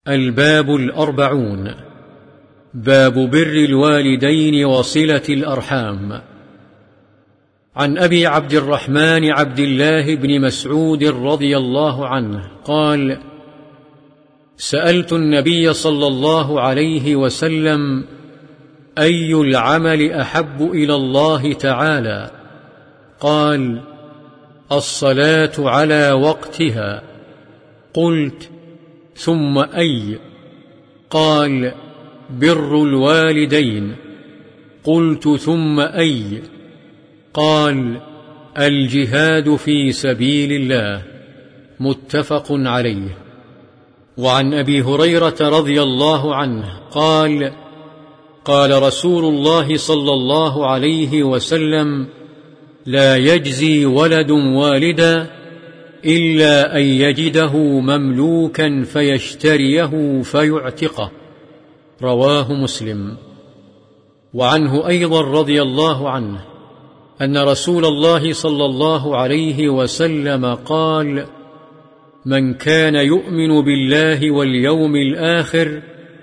الباب 40. باب بر الوالدين وصلة الأرحام. عن أبي عبد الرحمن عبد الله بن مسعود رضي الله عنه قال: سألت النبي صلى الله عليه وسلم: أي العمل أحب إلى الله تعالى؟ قال: الصلاة على وقتها. قلت: ثم أي؟ قال: بر الوالدين. قلت: ثم أي؟ قال: الجهاد في سبيل الله. متفق عليه. وعن أبي هريرة رضي الله عنه قال: قال رسول الله صلى الله عليه وسلم: لا يجزي ولد والدا إلا أن يجده مملوكا فيشتريه فيعتقه. رواه مسلم. وعنه أيضا رضي الله عنه أن رسول الله صلى الله عليه وسلم قال: من كان يؤمن بالله واليوم الآخر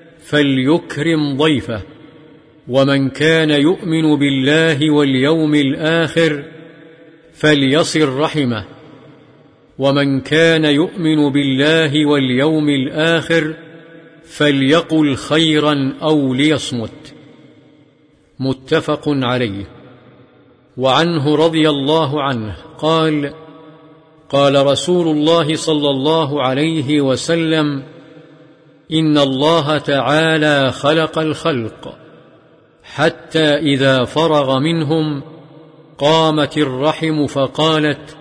فليكرم ضيفه، ومن كان يؤمن بالله واليوم الآخر فليصل رحمه، ومن كان يؤمن بالله واليوم الآخر فليقل خيرا أو ليصمت. متفق عليه. وعنه رضي الله عنه قال: قال رسول الله صلى الله عليه وسلم: إن الله تعالى خلق الخلق حتى إذا فرغ منهم قامت الرحم فقالت: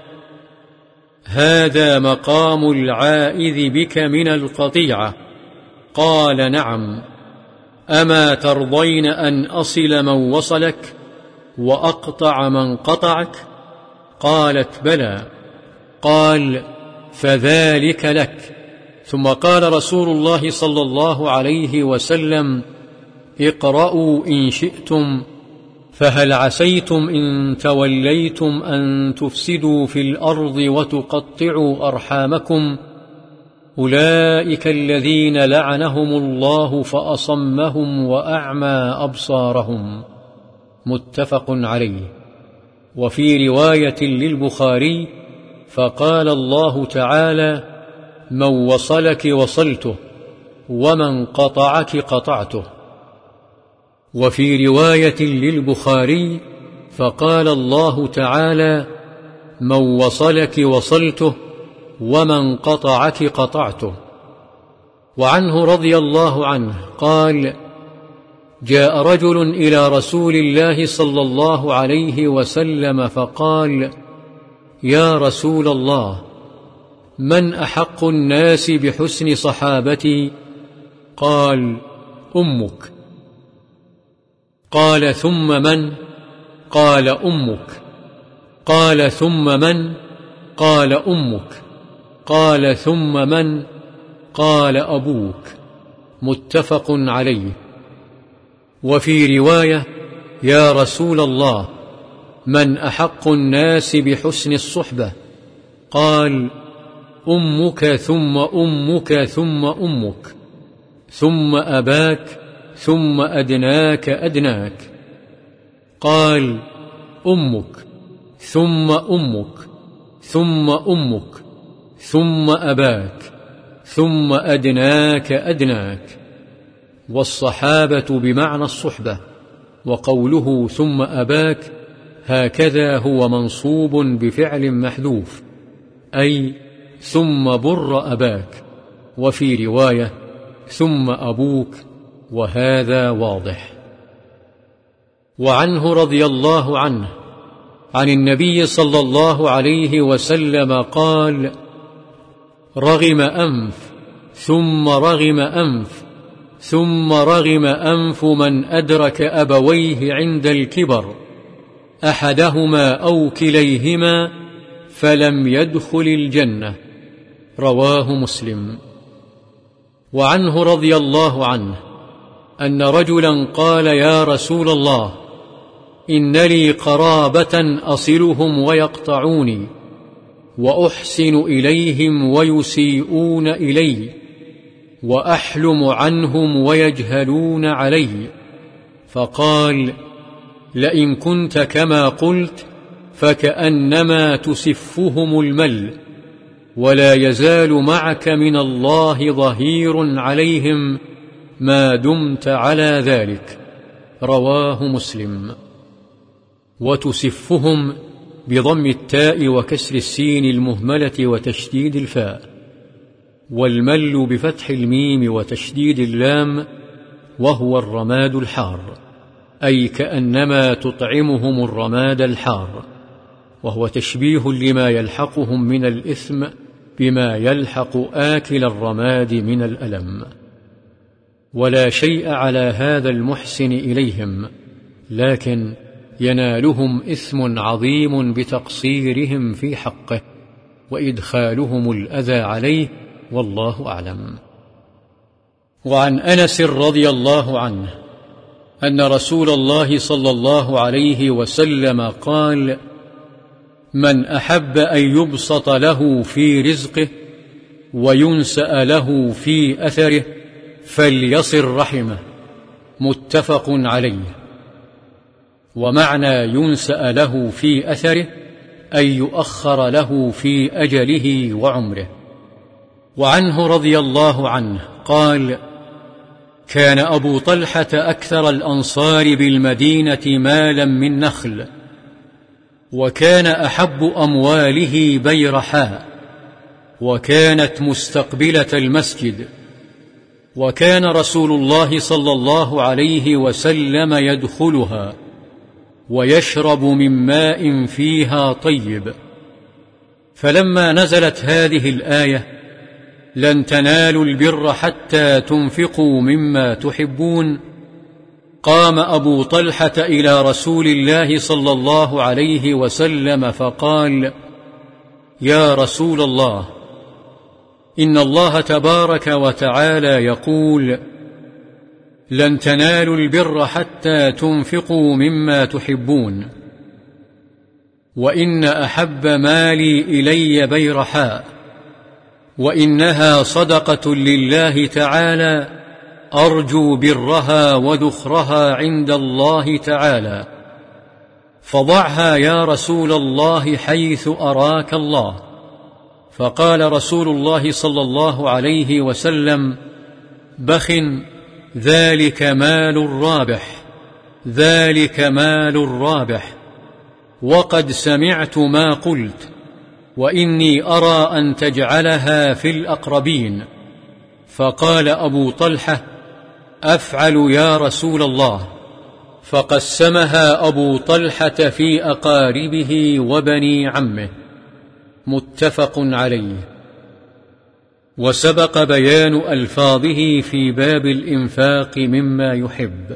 هذا مقام العائذ بك من القطيعة. قال: نعم. أما ترضين أن أصل من وصلك وأقطع من قطعك؟ قالت: بلى. قال: فذلك لك. ثم قال رسول الله صلى الله عليه وسلم: اقرأوا إن شئتم، فهل عسيتم إن توليتم أن تفسدوا في الأرض وتقطعوا أرحامكم؟ أولئك الذين لعنهم الله فأصمهم وأعمى أبصارهم. متفق عليه. وفي رواية للبخاري: فقال الله تعالى: من وصلك وصلته، ومن قطعك قطعته. وفي رواية للبخاري: فقال الله تعالى: من وصلك وصلته، ومن قطعك قطعته. وعنه رضي الله عنه قال: جاء رجل إلى رسول الله صلى الله عليه وسلم فقال: يا رسول الله، من أحق الناس بحسن صحابتي؟ قال: أمك. قال: ثم من؟ قال: أمك. قال: ثم من؟ قال: أمك. قال: ثم من؟ قال: أبوك. متفق عليه. وفي رواية: يا رسول الله، من أحق الناس بحسن الصحبة؟ قال: أمك ثم أمك ثم أمك، ثم أباك، ثم أدناك أدناك. قال: أمك ثم أمك ثم أمك ثم أباك، ثم أدناك أدناك. والصحابة بمعنى الصحبة، وقوله ثم أباك هكذا هو منصوب بفعل محذوف، أي ثم بر أباك. وفي رواية: ثم أبوك، وهذا واضح. وعنه رضي الله عنه عن النبي صلى الله عليه وسلم قال: رغم أنف ثم رغم أنف ثم رغم أنف من أدرك أبويه عند الكبر، أحدهما أو كليهما، فلم يدخل الجنة. رواه مسلم. وعنه رضي الله عنه أن رجلا قال: يا رسول الله، إن لي قرابة أصلهم ويقطعوني، وأحسن إليهم ويسيئون إلي، وأحلم عنهم ويجهلون علي، فقال: لئن كنت كما قلت فكأنما تسفهم المل، ولا يزال معك من الله ظهير عليهم ما دمت على ذلك. رواه مسلم. وتسفهم بضم التاء وكسر السين المهملة وتشديد الفاء، والمل بفتح الميم وتشديد اللام، وهو الرماد الحار، أي كأنما تطعمهم الرماد الحار، وهو تشبيه لما يلحقهم من الإثم بما يلحق آكل الرماد من الألم. ولا شيء على هذا المحسن إليهم، لكن ينالهم إثم عظيم بتقصيرهم في حقه وإدخالهم الأذى عليه، والله أعلم. وعن أنس رضي الله عنه أن رسول الله صلى الله عليه وسلم قال: من أحب أن يبسط له في رزقه وينسأ له في أثره فليصل رحمه. متفق عليه. ومعنى ينسأ له في أثره أن يؤخر له في أجله وعمره. وعنه رضي الله عنه قال: كان أبو طلحة أكثر الأنصار بالمدينة مالا من نخل، وكان أحب أمواله بيرحاء، وكانت مستقبلة المسجد، وكان رسول الله صلى الله عليه وسلم يدخلها ويشرب من ماء فيها طيب. فلما نزلت هذه الآية: لن تنالوا البر حتى تنفقوا مما تحبون، قام أبو طلحة إلى رسول الله صلى الله عليه وسلم فقال: يا رسول الله، إن الله تبارك وتعالى يقول: لن تنالوا البر حتى تنفقوا مما تحبون، وإن أحب مالي إلي بيرحاء، وإنها صدقة لله تعالى أرجو برها وذخرها عند الله تعالى، فضعها يا رسول الله حيث أراك الله. فقال رسول الله صلى الله عليه وسلم: بخ، ذلك مال الرابح، ذلك مال الرابح، وقد سمعت ما قلت، وإني أرى أن تجعلها في الأقربين. فقال أبو طلحة: أفعل يا رسول الله. فقسمها أبو طلحة في أقاربه وبني عمه. متفق عليه. وسبق بيان ألفاظه في باب الإنفاق مما يحب.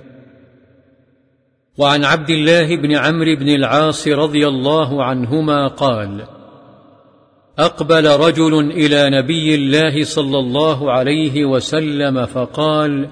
وعن عبد الله بن عمرو بن العاص رضي الله عنهما قال: أقبل رجل إلى نبي الله صلى الله عليه وسلم فقال: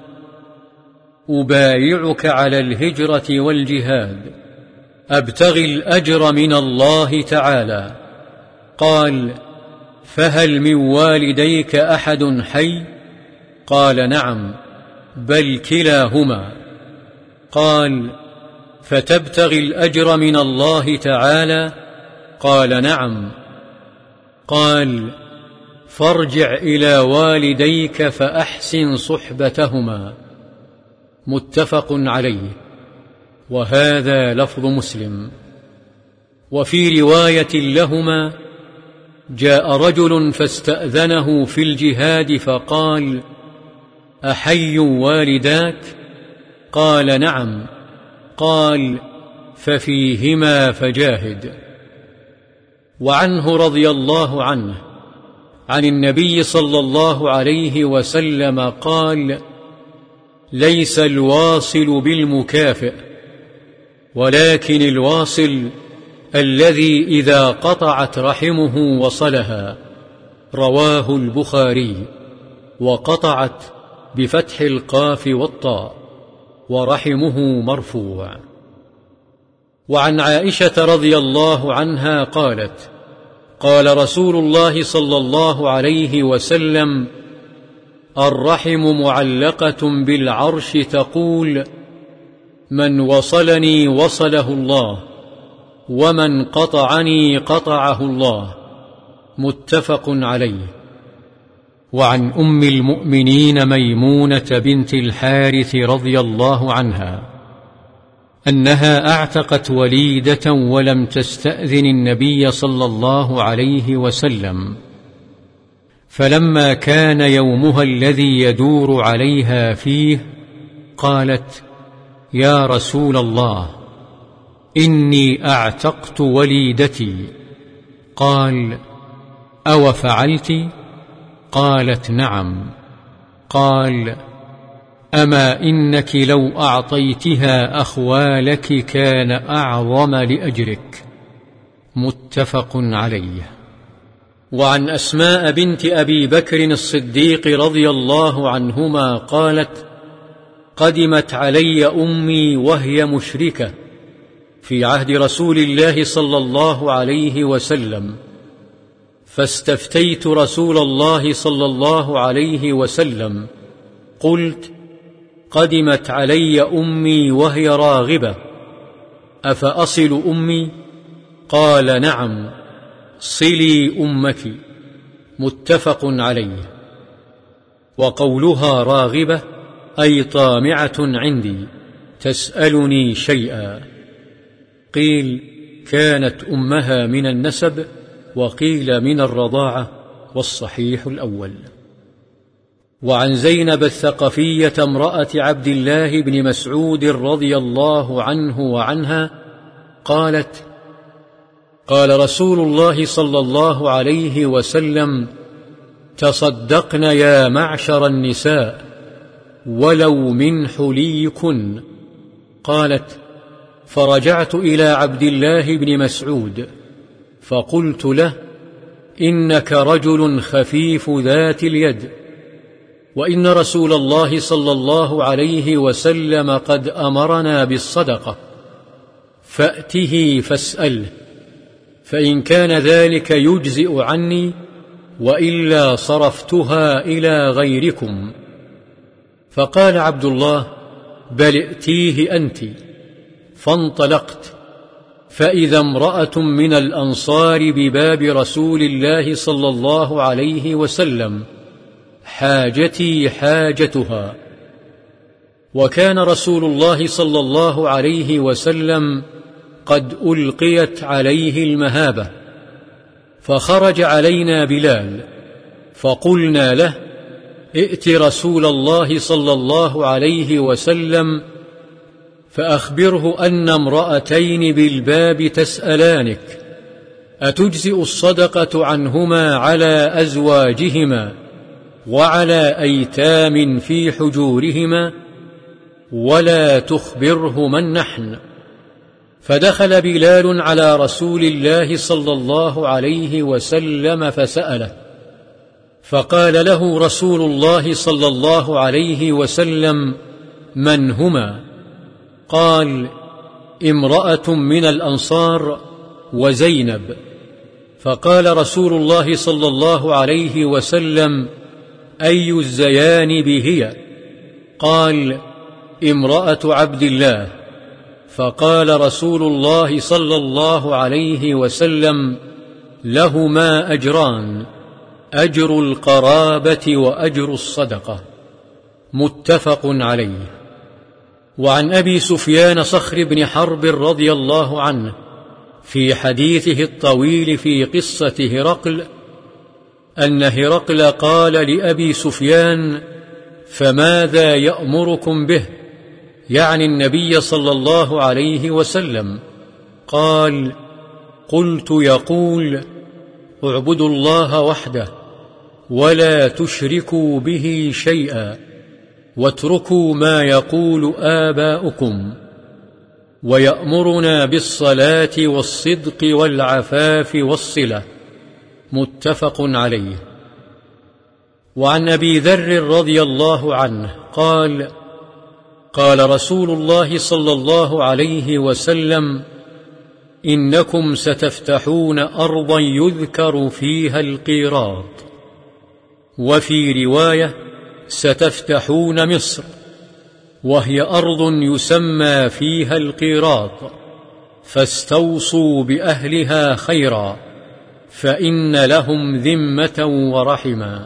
أبايعك على الهجرة والجهاد، أبتغي الأجر من الله تعالى. قال: فهل من والديك أحد حي؟ قال: نعم، بل كلاهما. قال: فتبتغي الأجر من الله تعالى؟ قال: نعم. قال: فارجع إلى والديك فأحسن صحبتهما. متفق عليه. وهذا لفظ مسلم. وفي رواية لهما: جاء رجل فاستأذنه في الجهاد فقال: أحي والداك؟ قال: نعم. قال: ففيهما فجاهد. وعنه رضي الله عنه عن النبي صلى الله عليه وسلم قال: ليس الواصل بالمكافئ، ولكن الواصل الذي إذا قطعت رحمه وصلها. رواه البخاري. وقطعت بفتح القاف والطاء، ورحمه مرفوع. وعن عائشة رضي الله عنها قالت: قال رسول الله صلى الله عليه وسلم: الرحم معلقة بالعرش تقول: من وصلني وصله الله، ومن قطعني قطعه الله. متفق عليه. وعن أم المؤمنين ميمونة بنت الحارث رضي الله عنها أنها أعتقت وليدة ولم تستأذن النبي صلى الله عليه وسلم، فلما كان يومها الذي يدور عليها فيه قالت: يا رسول الله، إني أعتقت وليدتي. قال: أو فعلت؟ قالت: نعم. قال: أما إنك لو أعطيتها أخوالك كان أعظم لأجرك. متفق عليه. وعن أسماء بنت أبي بكر الصديق رضي الله عنهما قالت: قدمت علي أمي وهي مشركة في عهد رسول الله صلى الله عليه وسلم، فاستفتيت رسول الله صلى الله عليه وسلم، قلت: قدمت علي أمي وهي راغبة، أفأصل أمي؟ قال: نعم، صلي أمك. متفق عليه. وقولها راغبة أي طامعة عندي، تسألني شيئا. قيل: كانت أمها من النسب، وقيل من الرضاعة، والصحيح الأول. وعن زينب الثقفية امرأة عبد الله بن مسعود رضي الله عنه وعنها قالت: قال رسول الله صلى الله عليه وسلم: تصدقن يا معشر النساء ولو من حليكن. قالت: فرجعت إلى عبد الله بن مسعود فقلت له: إنك رجل خفيف ذات اليد، وإن رسول الله صلى الله عليه وسلم قد أمرنا بالصدقة، فأته فاسأله، فإن كان ذلك يجزئ عني، وإلا صرفتها إلى غيركم. فقال عبد الله: بل ائتيه أنت. فانطلقت، فإذا امرأة من الأنصار بباب رسول الله صلى الله عليه وسلم، حاجتي حاجتها. وكان رسول الله صلى الله عليه وسلم قد ألقيت عليه المهابة، فخرج علينا بلال، فقلنا له: ائت رسول الله صلى الله عليه وسلم فأخبره أن امرأتين بالباب تسألانك، أتجزئ الصدقة عنهما على أزواجهما وعلى أيتام في حجورهما، ولا تخبره من نحن. فدخل بلال على رسول الله صلى الله عليه وسلم فسأله، فقال له رسول الله صلى الله عليه وسلم: من هما؟ قال: امرأة من الأنصار وزينب. فقال رسول الله صلى الله عليه وسلم: أي الزيانب هي؟ قال: امرأة عبد الله. فقال رسول الله صلى الله عليه وسلم: لهما أجران، أجر القرابة وأجر الصدقة. متفق عليه. وعن أبي سفيان صخر بن حرب رضي الله عنه في حديثه الطويل في قصة هرقل أن هرقل قال لأبي سفيان: فماذا يأمركم به؟ يعني النبي صلى الله عليه وسلم. قال: قلت: يقول: اعبدوا الله وحده ولا تشركوا به شيئا، واتركوا ما يقول آباؤكم، ويأمرنا بالصلاة والصدق والعفاف والصلة. متفق عليه. وعن أبي ذر رضي الله عنه قال: قال رسول الله صلى الله عليه وسلم: إنكم ستفتحون أرضا يذكر فيها القيراط. وفي رواية: ستفتحون مصر، وهي أرض يسمى فيها القيراط، فاستوصوا بأهلها خيرا، فإن لهم ذمة ورحما.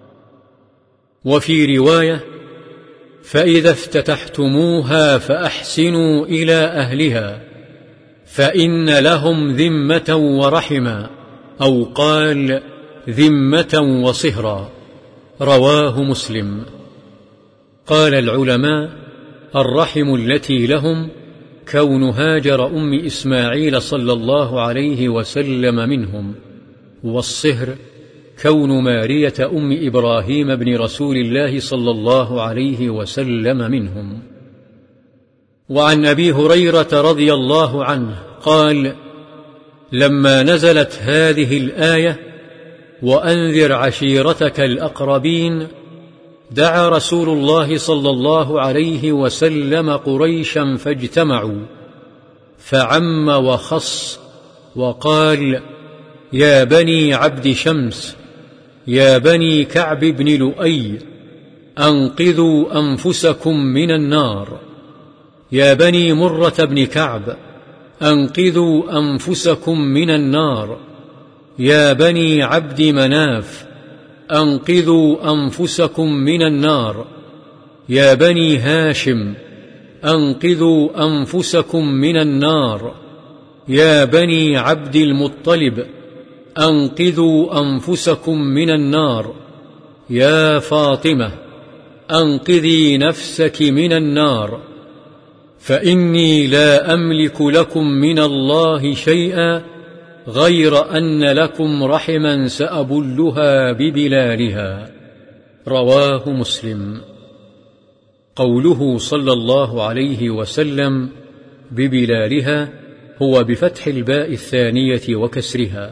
وفي رواية: فإذا افتتحتموها فأحسنوا إلى أهلها، فإن لهم ذمة ورحما، أو قال ذمة وصهرا. رواه مسلم. قال العلماء: الرحم التي لهم كون هاجر أم إسماعيل صلى الله عليه وسلم منهم، والصهر كون مارية أم إبراهيم بن رسول الله صلى الله عليه وسلم منهم. وعن أبي هريرة رضي الله عنه قال: لما نزلت هذه الآية: وأنذر عشيرتك الأقربين، دعا رسول الله صلى الله عليه وسلم قريشا فاجتمعوا، فعم وخص وقال: يا بني عبد شمس، يا بني كعب بن لؤي، أنقذوا أنفسكم من النار، يا بني مرة بن كعب، أنقذوا أنفسكم من النار، يا بني عبد مناف، أنقذوا أنفسكم من النار، يا بني هاشم، أنقذوا أنفسكم من النار، يا بني عبد المطلب، أنقذوا أنفسكم من النار، يا فاطمة، أنقذي نفسك من النار، فإني لا أملك لكم من الله شيئا غير أن لكم رحما سأبلها ببلالها. رواه مسلم. قوله صلى الله عليه وسلم ببلالها هو بفتح الباء الثانية وكسرها،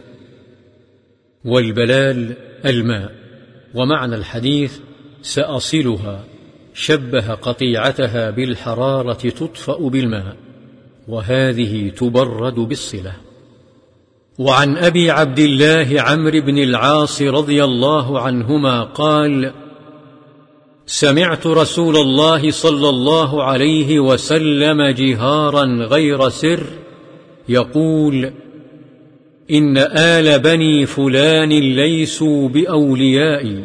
والبلال الماء. ومعنى الحديث: سأصلها، شبه قطيعتها بالحرارة تطفأ بالماء، وهذه تبرد بالصلة. وعن أبي عبد الله عمرو بن العاص رضي الله عنهما قال: سمعت رسول الله صلى الله عليه وسلم جهارا غير سر يقول: إن آل بني فلان ليسوا بأوليائي،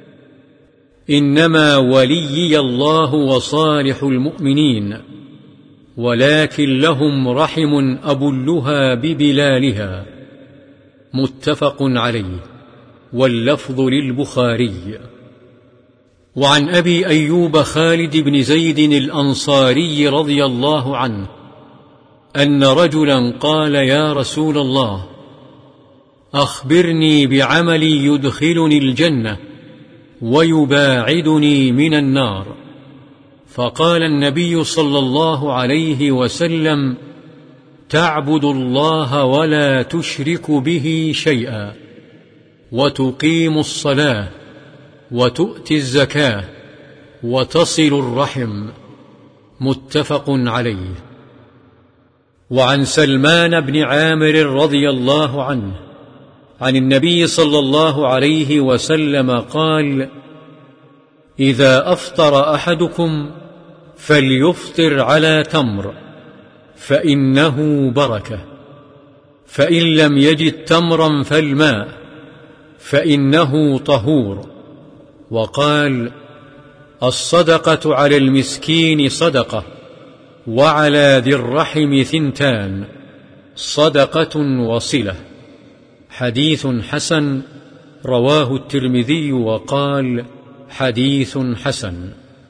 إنما وليي الله وصالح المؤمنين، ولكن لهم رحم أبلها ببلالها. متفق عليه، واللفظ للبخاري. وعن أبي أيوب خالد بن زيد الأنصاري رضي الله عنه أن رجلا قال: يا رسول الله، أخبرني بعمل يدخلني الجنة ويباعدني من النار. فقال النبي صلى الله عليه وسلم: تعبد الله ولا تشرك به شيئا، وتقيم الصلاة، وتؤتي الزكاة، وتصل الرحم. متفق عليه. وعن سلمان بن عامر رضي الله عنه عن النبي صلى الله عليه وسلم قال: إذا أفطر أحدكم فليفطر على تمر، فإنه بركة، فإن لم يجد تمرا فالماء، فإنه طهور. وقال: الصدقة على المسكين صدقة، وعلى ذي الرحم ثنتان، صدقة وصلة. حديث حسن. رواه الترمذي وقال: حديث حسن.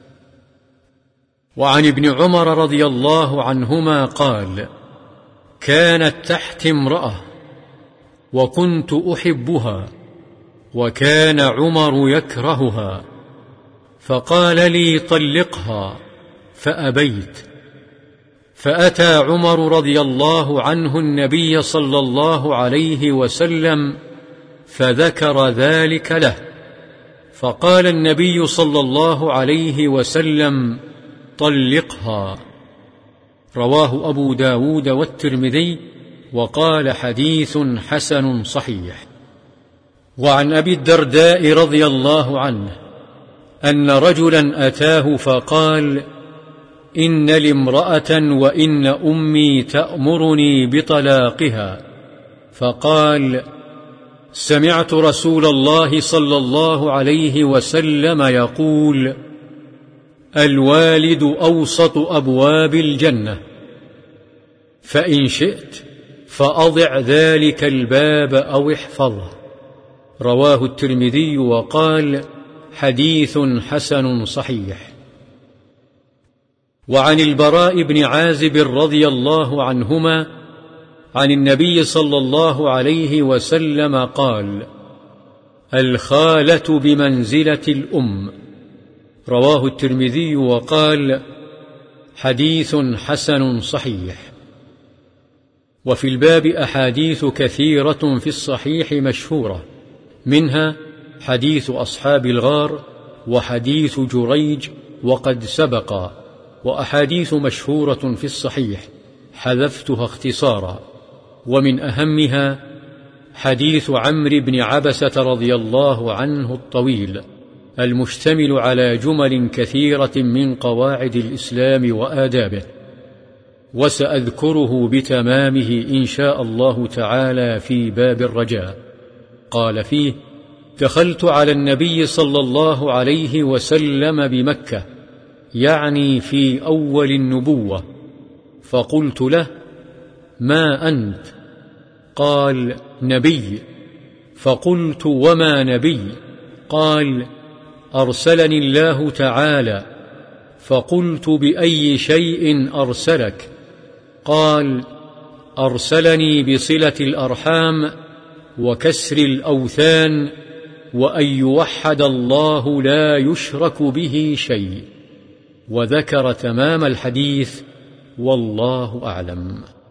وعن ابن عمر رضي الله عنهما قال: كانت تحت امرأة وكنت أحبها، وكان عمر يكرهها، فقال لي: طلقها، فأبيت. فأتى عمر رضي الله عنه النبي صلى الله عليه وسلم فذكر ذلك له، فقال النبي صلى الله عليه وسلم: طلقها. رواه أبو داود والترمذي، وقال: حديث حسن صحيح. وعن أبي الدرداء رضي الله عنه أن رجلا أتاه فقال: إن لي امرأة وإن أمي تأمرني بطلاقها. فقال: سمعت رسول الله صلى الله عليه وسلم يقول: الوالد أوسط أبواب الجنة، فإن شئت فأضع ذلك الباب أو احفظه. رواه الترمذي وقال: حديث حسن صحيح. وعن البراء بن عازب رضي الله عنهما عن النبي صلى الله عليه وسلم قال: الخالة بمنزلة الأم. رواه الترمذي وقال: حديث حسن صحيح. وفي الباب أحاديث كثيرة في الصحيح مشهورة، منها حديث أصحاب الغار وحديث جريج وقد سبقا، وأحاديث مشهورة في الصحيح حذفتها اختصارا، ومن أهمها حديث عمرو بن عبسة رضي الله عنه الطويل المشتمل على جمل كثيرة من قواعد الإسلام وآدابه، وسأذكره بتمامه إن شاء الله تعالى في باب الرجاء. قال فيه: دخلت على النبي صلى الله عليه وسلم بمكة، يعني في أول النبوة، فقلت له: ما أنت؟ قال: نبي. فقلت: وما نبي؟ قال: أرسلني الله تعالى. فقلت: بأي شيء أرسلك؟ قال: أرسلني بصلة الأرحام وكسر الأوثان وأن يوحد الله لا يشرك به شيء. وذكر تمام الحديث، والله أعلم.